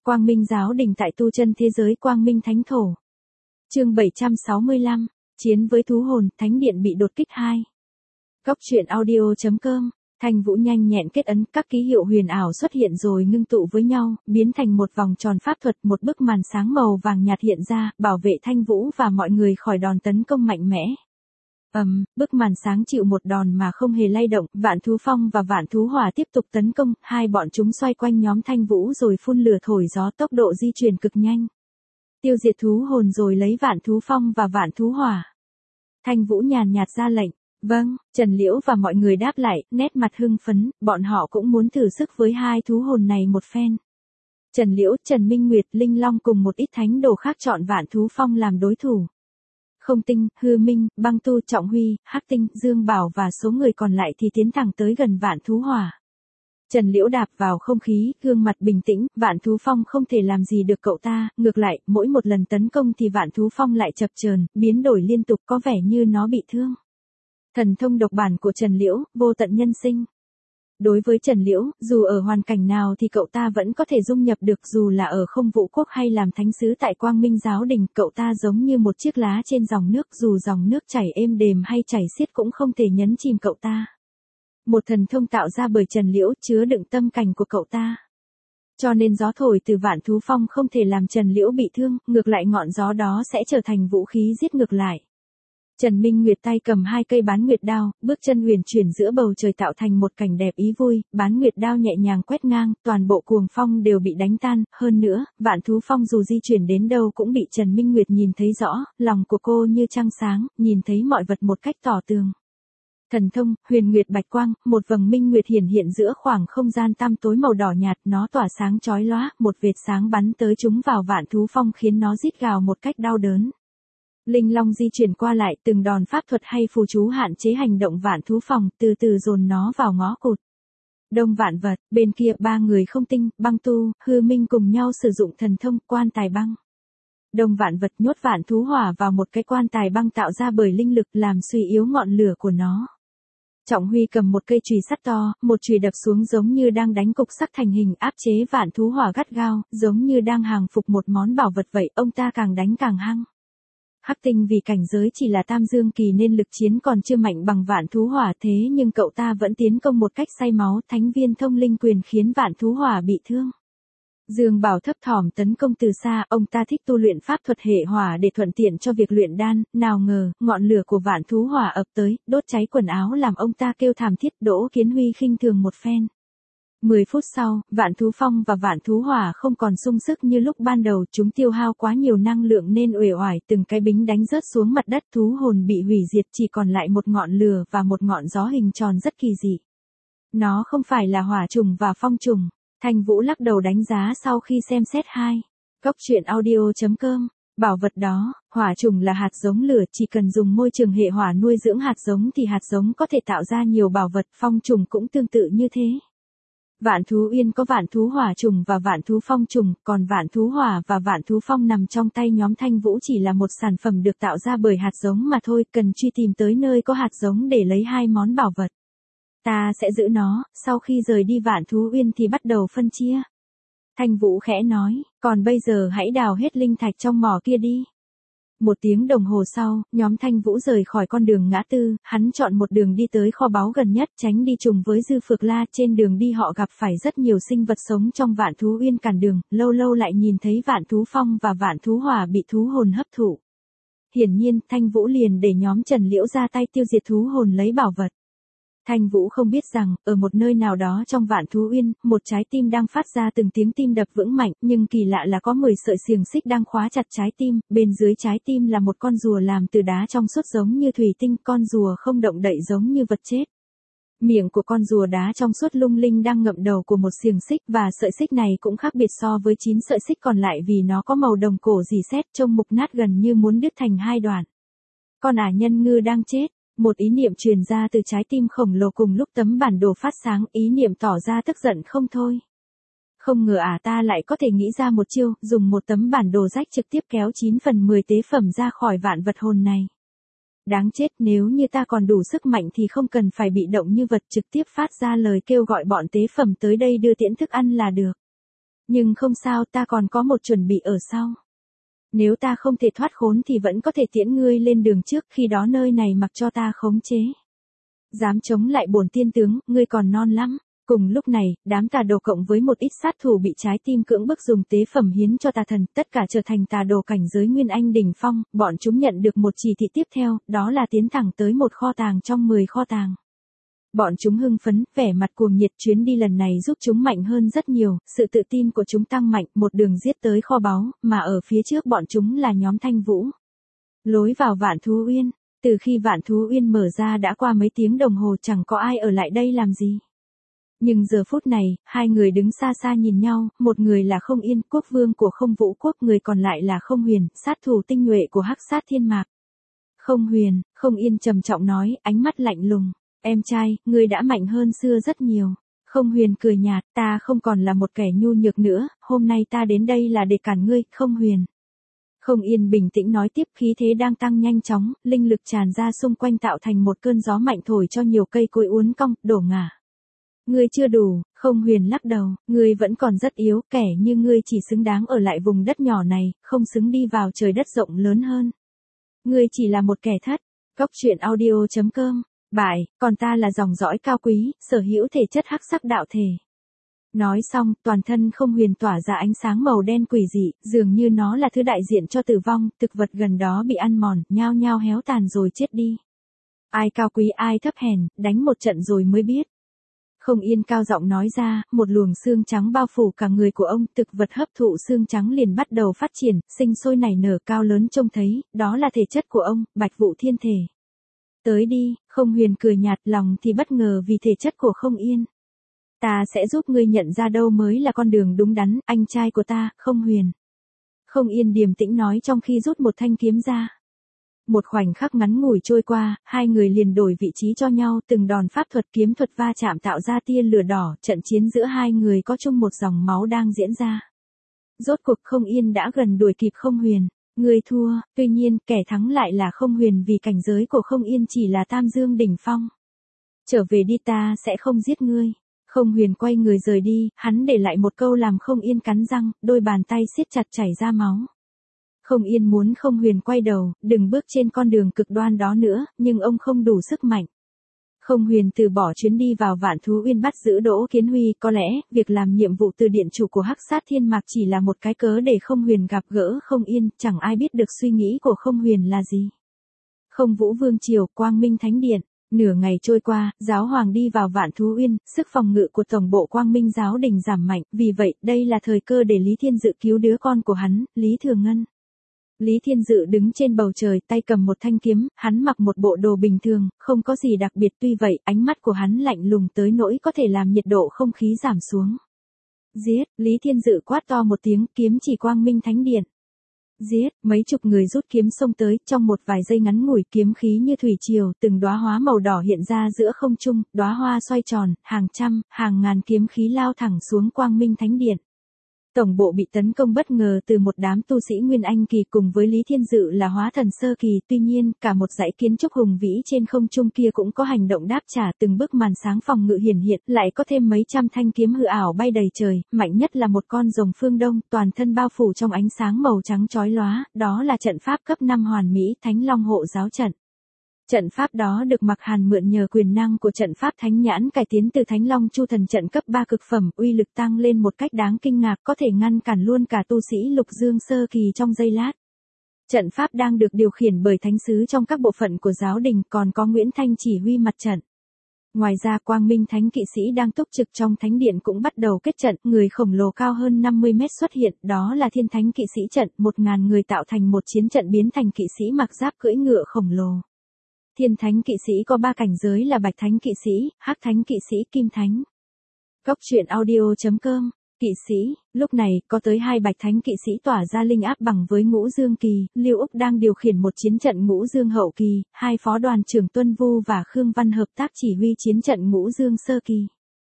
Quang Minh giáo đình tại tu chân thế giới Quang Minh Thánh Thổ. Chương 765, chiến với thú hồn, thánh điện bị đột kích 2. Góc truyện audio.com. Thanh Vũ nhanh nhẹn kết ấn, các ký hiệu huyền ảo xuất hiện rồi ngưng tụ với nhau, biến thành một vòng tròn pháp thuật, một bức màn sáng màu vàng nhạt hiện ra, bảo vệ Thanh Vũ và mọi người khỏi đòn tấn công mạnh mẽ. Bức màn sáng chịu một đòn mà không hề lay động, Vạn Thú Phong và Vạn Thú Hỏa tiếp tục tấn công, hai bọn chúng xoay quanh nhóm Thanh Vũ rồi phun lửa thổi gió, tốc độ di chuyển cực nhanh. Tiêu diệt thú hồn rồi lấy Vạn Thú Phong và Vạn Thú Hỏa. Thanh Vũ nhàn nhạt ra lệnh. Vâng, Trần Liễu và mọi người đáp lại, nét mặt hưng phấn, bọn họ cũng muốn thử sức với hai thú hồn này một phen. Trần Liễu, Trần Minh Nguyệt, Linh Long cùng một ít thánh đồ khác chọn Vạn Thú Phong làm đối thủ. Không Tinh, Hư Minh, Băng Tu, Trọng Huy, Hắc Tinh, Dương Bảo và số người còn lại thì tiến thẳng tới gần Vạn Thú Hỏa. Trần Liễu đạp vào không khí, gương mặt bình tĩnh, Vạn Thú Phong không thể làm gì được cậu ta, ngược lại, mỗi một lần tấn công thì Vạn Thú Phong lại chập chờn, biến đổi liên tục, có vẻ như nó bị thương. Thần thông độc bản của Trần Liễu, vô tận nhân sinh. Đối với Trần Liễu, dù ở hoàn cảnh nào thì cậu ta vẫn có thể dung nhập được, dù là ở Không Vũ Quốc hay làm thánh sứ tại Quang Minh giáo đình, cậu ta giống như một chiếc lá trên dòng nước, dù dòng nước chảy êm đềm hay chảy xiết cũng không thể nhấn chìm cậu ta. Một thần thông tạo ra bởi Trần Liễu chứa đựng tâm cảnh của cậu ta. Cho nên gió thổi từ Vạn Thú Phong không thể làm Trần Liễu bị thương, ngược lại ngọn gió đó sẽ trở thành vũ khí giết ngược lại. Trần Minh Nguyệt tay cầm hai cây bán nguyệt đao, bước chân huyền chuyển giữa bầu trời tạo thành một cảnh đẹp ý vui, bán nguyệt đao nhẹ nhàng quét ngang, toàn bộ cuồng phong đều bị đánh tan, hơn nữa, Vạn Thú Phong dù di chuyển đến đâu cũng bị Trần Minh Nguyệt nhìn thấy rõ, lòng của cô như trăng sáng, nhìn thấy mọi vật một cách tỏ tường. Thần thông, huyền nguyệt bạch quang, một vầng minh nguyệt hiển hiện giữa khoảng không gian tăm tối màu đỏ nhạt, nó tỏa sáng chói lóa, một vệt sáng bắn tới chúng vào Vạn Thú Phong khiến nó rít gào một cách đau đớn. Linh Long di chuyển qua lại, từng đòn pháp thuật hay phù chú hạn chế hành động Vạn Thú Phong, từ từ dồn nó vào ngõ cụt. Đông Vạn Vật, bên kia ba người Không Tinh, Băng Tu, Hư Minh cùng nhau sử dụng thần thông quan tài băng. Đông Vạn Vật nhốt Vạn Thú Hỏa vào một cái quan tài băng tạo ra bởi linh lực làm suy yếu ngọn lửa của nó. Trọng Huy cầm một cây chùy sắt to, một chùy đập xuống giống như đang đánh cục sắt thành hình, áp chế Vạn Thú Hỏa gắt gao, giống như đang hàng phục một món bảo vật vậy, ông ta càng đánh càng hăng. Hắc Tinh vì cảnh giới chỉ là tam dương kỳ nên lực chiến còn chưa mạnh bằng Vạn Thú Hỏa, thế nhưng cậu ta vẫn tiến công một cách say máu, thánh viên thông linh quyền khiến Vạn Thú Hỏa bị thương. Dương Bảo thấp thỏm tấn công từ xa, ông ta thích tu luyện pháp thuật hệ hỏa để thuận tiện cho việc luyện đan, nào ngờ, ngọn lửa của Vạn Thú Hỏa ập tới, đốt cháy quần áo làm ông ta kêu thảm thiết. Đỗ Kiến Huy khinh thường một phen. 10 phút sau, Vạn Thú Phong và Vạn Thú Hỏa không còn sung sức như lúc ban đầu, chúng tiêu hao quá nhiều năng lượng nên uể oải, từng cái bính đánh rớt xuống mặt đất, thú hồn bị hủy diệt, chỉ còn lại một ngọn lửa và một ngọn gió hình tròn rất kỳ dị. Nó không phải là hỏa trùng và phong trùng. Thanh Vũ lắc đầu đánh giá sau khi xem xét hai. Góc truyện audio.com. Bảo vật đó, hỏa trùng là hạt giống lửa, chỉ cần dùng môi trường hệ hỏa nuôi dưỡng hạt giống thì hạt giống có thể tạo ra nhiều bảo vật, phong trùng cũng tương tự như thế. Vạn Thú Uyên có Vạn Thú Hỏa trùng và Vạn Thú Phong trùng, còn Vạn Thú Hỏa và Vạn Thú Phong nằm trong tay nhóm Thanh Vũ chỉ là một sản phẩm được tạo ra bởi hạt giống mà thôi, cần truy tìm tới nơi có hạt giống để lấy hai món bảo vật. Ta sẽ giữ nó, sau khi rời đi Vạn Thú Uyên thì bắt đầu phân chia. Thanh Vũ khẽ nói, còn bây giờ hãy đào hết linh thạch trong mỏ kia đi. Một tiếng đồng hồ sau, nhóm Thanh Vũ rời khỏi con đường ngã tư, hắn chọn một đường đi tới kho báu gần nhất, tránh đi trùng với Dư Phược La. Trên đường đi họ gặp phải rất nhiều sinh vật sống trong Vạn Thú Uyên cản đường, lâu lâu lại nhìn thấy Vạn Thú Phong và Vạn Thú Hỏa bị thú hồn hấp thụ. Hiển nhiên, Thanh Vũ liền để nhóm Trần Liễu ra tay tiêu diệt thú hồn lấy bảo vật. Thanh Vũ không biết rằng, ở một nơi nào đó trong Vạn Thú Uyên, một trái tim đang phát ra từng tiếng tim đập vững mạnh, nhưng kỳ lạ là có 10 sợi xiềng xích đang khóa chặt trái tim, bên dưới trái tim là một con rùa làm từ đá trong suốt giống như thủy tinh, con rùa không động đậy giống như vật chết. Miệng của con rùa đá trong suốt lung linh đang ngậm đầu của một xiềng xích, và sợi xích này cũng khác biệt so với 9 sợi xích còn lại vì nó có màu đồng cổ rỉ sét, trông mục nát gần như muốn đứt thành hai đoạn. Con ả nhân ngư đang chết. Một ý niệm truyền ra từ trái tim khổng lồ cùng lúc tấm bản đồ phát sáng, ý niệm tỏ ra tức giận không thôi. Không ngờ ta lại có thể nghĩ ra một chiêu, dùng một tấm bản đồ rách trực tiếp kéo 9 phần 10 tế phẩm ra khỏi vạn vật hồn này. Đáng chết, nếu như ta còn đủ sức mạnh thì không cần phải bị động như vật, trực tiếp phát ra lời kêu gọi bọn tế phẩm tới đây đưa tiễn thức ăn là được. Nhưng không sao, ta còn có một chuẩn bị ở sau. Nếu ta không thể thoát khốn thì vẫn có thể tiễn ngươi lên đường trước, khi đó nơi này mặc cho ta khống chế. Dám chống lại bổn tiên tướng, ngươi còn non lắm. Cùng lúc này, đám tà đồ cộng với một ít sát thủ bị trái tim cưỡng bức dùng tế phẩm hiến cho tà thần, tất cả trở thành tà đồ cảnh giới Nguyên Anh đỉnh phong, bọn chúng nhận được một chỉ thị tiếp theo, đó là tiến thẳng tới một kho tàng trong 10 kho tàng. Bọn chúng hưng phấn, vẻ mặt cuồng nhiệt, chuyến đi lần này giúp chúng mạnh hơn rất nhiều, sự tự tin của chúng tăng mạnh, một đường giết tới kho báu, mà ở phía trước bọn chúng là nhóm Thanh Vũ. Lối vào Vạn Thú Uyên, từ khi Vạn Thú Uyên mở ra đã qua mấy tiếng đồng hồ chẳng có ai ở lại đây làm gì. Nhưng giờ phút này, hai người đứng xa xa nhìn nhau, một người là Không Yên, quốc vương của Không Vũ quốc, người còn lại là Không Huyền, sát thủ tinh nhuệ của Hắc Sát Thiên Mạc. Không Huyền, Không Yên trầm trọng nói, ánh mắt lạnh lùng, em trai, ngươi đã mạnh hơn xưa rất nhiều. Không Huyền cười nhạt, ta không còn là một kẻ nhu nhược nữa, hôm nay ta đến đây là để cản ngươi, Không Huyền. Không Yên bình tĩnh nói tiếp, khí thế đang tăng nhanh chóng, linh lực tràn ra xung quanh tạo thành một cơn gió mạnh thổi cho nhiều cây cối uốn cong, đổ ngả. Ngươi chưa đủ, Không Huyền lắc đầu, ngươi vẫn còn rất yếu, kẻ như ngươi chỉ xứng đáng ở lại vùng đất nhỏ này, không xứng đi vào trời đất rộng lớn hơn. Ngươi chỉ là một kẻ thất. Cốc truyện audio.com, bại, còn ta là dòng dõi cao quý, sở hữu thể chất hắc sắc đạo thể. Nói xong, toàn thân Không Huyền tỏa ra ánh sáng màu đen quỷ dị, dường như nó là thứ đại diện cho tử vong, thực vật gần đó bị ăn mòn, nhao nhao héo tàn rồi chết đi. Ai cao quý ai thấp hèn, đánh một trận rồi mới biết. Không Yên cao giọng nói ra, một luồng xương trắng bao phủ cả người của ông, thực vật hấp thụ xương trắng liền bắt đầu phát triển, sinh sôi nảy nở cao lớn trông thấy, đó là thể chất của ông, Bạch Vụ Thiên Thể. Tới đi, Không Huyền cười nhạt, lòng thì bất ngờ vì thể chất của Không Yên. Ta sẽ giúp ngươi nhận ra đâu mới là con đường đúng đắn, anh trai của ta, Không Huyền. Không Yên điềm tĩnh nói trong khi rút một thanh kiếm ra. Một khoảnh khắc ngắn ngủi trôi qua, hai người liền đổi vị trí cho nhau, từng đòn pháp thuật kiếm thuật va chạm tạo ra tia lửa đỏ, trận chiến giữa hai người có chung một dòng máu đang diễn ra. Rốt cuộc Không Yên đã gần đuổi kịp Không Huyền. Người thua, tuy nhiên, kẻ thắng lại là Không Huyền vì cảnh giới của Không Yên chỉ là Tam Dương đỉnh phong. Trở về đi, ta sẽ không giết ngươi. Không Huyền quay người rời đi, hắn để lại một câu làm Không Yên cắn răng, đôi bàn tay siết chặt chảy ra máu. Không Yên muốn Không Huyền quay đầu, đừng bước trên con đường cực đoan đó nữa, nhưng ông không đủ sức mạnh. Không Huyền từ bỏ chuyến đi vào Vạn Thú Uyên bắt giữ Đỗ Kiến Huy, có lẽ, việc làm nhiệm vụ từ điện chủ của Hắc Sát Thiên Mạc chỉ là một cái cớ để Không Huyền gặp gỡ Không Yên, chẳng ai biết được suy nghĩ của Không Huyền là gì. Không Vũ Vương Triều, Quang Minh Thánh Điện. Nửa ngày trôi qua, giáo hoàng đi vào Vạn Thú Uyên, sức phòng ngự của tổng bộ Quang Minh giáo đình giảm mạnh, vì vậy, đây là thời cơ để Lý Thiên Dự cứu đứa con của hắn, Lý Thừa Ngân. Lý Thiên Dự đứng trên bầu trời, tay cầm một thanh kiếm, hắn mặc một bộ đồ bình thường, không có gì đặc biệt, tuy vậy, ánh mắt của hắn lạnh lùng tới nỗi có thể làm nhiệt độ không khí giảm xuống. Giết, Lý Thiên Dự quát to một tiếng, kiếm chỉ Quang Minh Thánh Điện. Giết, mấy chục người rút kiếm xông tới, trong một vài giây ngắn ngủi, kiếm khí như thủy triều, từng đóa hoa màu đỏ hiện ra giữa không trung, đóa hoa xoay tròn, hàng trăm, hàng ngàn kiếm khí lao thẳng xuống Quang Minh Thánh Điện. Tổng bộ bị tấn công bất ngờ từ một đám tu sĩ Nguyên Anh kỳ cùng với Lý Thiên Dự là hóa thần sơ kỳ, tuy nhiên, cả một dãy kiến trúc hùng vĩ trên không trung kia cũng có hành động đáp trả, từng bức màn sáng phòng ngự hiển hiện, lại có thêm mấy trăm thanh kiếm hư ảo bay đầy trời, mạnh nhất là một con rồng phương Đông, toàn thân bao phủ trong ánh sáng màu trắng chói lóa, đó là trận pháp cấp 5 hoàn mỹ, Thánh Long hộ giáo trận. Trận pháp đó được Mạc Hàn mượn nhờ quyền năng của trận pháp Thánh Nhãn cải tiến từ Thánh Long Chu Thần trận cấp 3 cực phẩm, uy lực tăng lên một cách đáng kinh ngạc, có thể ngăn cản luôn cả tu sĩ Lục Dương sơ kỳ trong giây lát. Trận pháp đang được điều khiển bởi thánh sứ trong các bộ phận của giáo đình, còn có Nguyễn Thanh chỉ huy mặt trận. Ngoài ra Quang Minh Thánh kỵ sĩ đang túc trực trong thánh điện cũng bắt đầu kết trận, người khổng lồ cao hơn 50 mét xuất hiện, đó là Thiên Thánh kỵ sĩ trận, 1000 người tạo thành một chiến trận biến thành kỵ sĩ mặc giáp cưỡi ngựa khổng lồ. Thiên Thánh kỵ sĩ có 3 cảnh giới là Bạch Thánh kỵ sĩ, Hắc Thánh kỵ sĩ, Kim Thánh. Cốc truyện audio.com, kỵ sĩ, lúc này, có tới 2 Bạch Thánh kỵ sĩ tỏa ra linh áp bằng với Ngũ Dương kỳ, Lưu Úc đang điều khiển một chiến trận Ngũ Dương hậu kỳ, 2 phó đoàn trưởng Tuân Vu và Khương Văn hợp tác chỉ huy chiến trận Ngũ Dương sơ kỳ.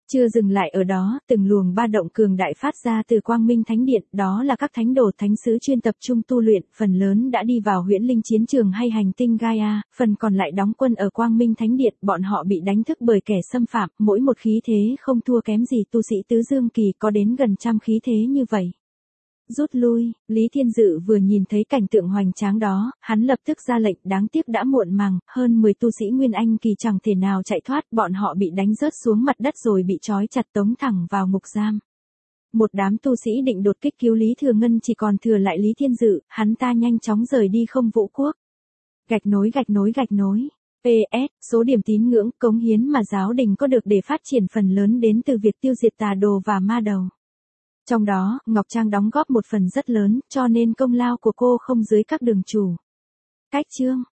Chưa dừng lại ở đó, từng luồng ba động cường đại phát ra từ Quang Minh Thánh Điện, đó là các thánh đồ thánh sứ chuyên tập trung tu luyện, phần lớn đã đi vào huyễn linh chiến trường hay hành tinh Gaia, phần còn lại đóng quân ở Quang Minh Thánh Điện, bọn họ bị đánh thức bởi kẻ xâm phạm, mỗi một khí thế không thua kém gì tu sĩ tứ dương kỳ, có đến gần trăm khí thế như vậy. Rút lui, Lý Thiên Dự vừa nhìn thấy cảnh tượng hoành tráng đó, hắn lập tức ra lệnh, đáng tiếc đã muộn màng, hơn 10 tu sĩ Nguyên Anh kỳ chẳng thể nào chạy thoát, bọn họ bị đánh rớt xuống mặt đất rồi bị trói chặt tống thẳng vào ngục giam. Một đám tu sĩ định đột kích cứu Lý Thừa Ngân chỉ còn thừa lại Lý Thiên Dự, hắn ta nhanh chóng rời đi không Vũ Quốc. Gạch nối. PS, số điểm tín ngưỡng, cống hiến mà giáo đình có được để phát triển phần lớn đến từ việc tiêu diệt tà đồ và ma đầu. Trong đó, Ngọc Trang đóng góp một phần rất lớn, cho nên công lao của cô không dưới các đường chủ. Cách chương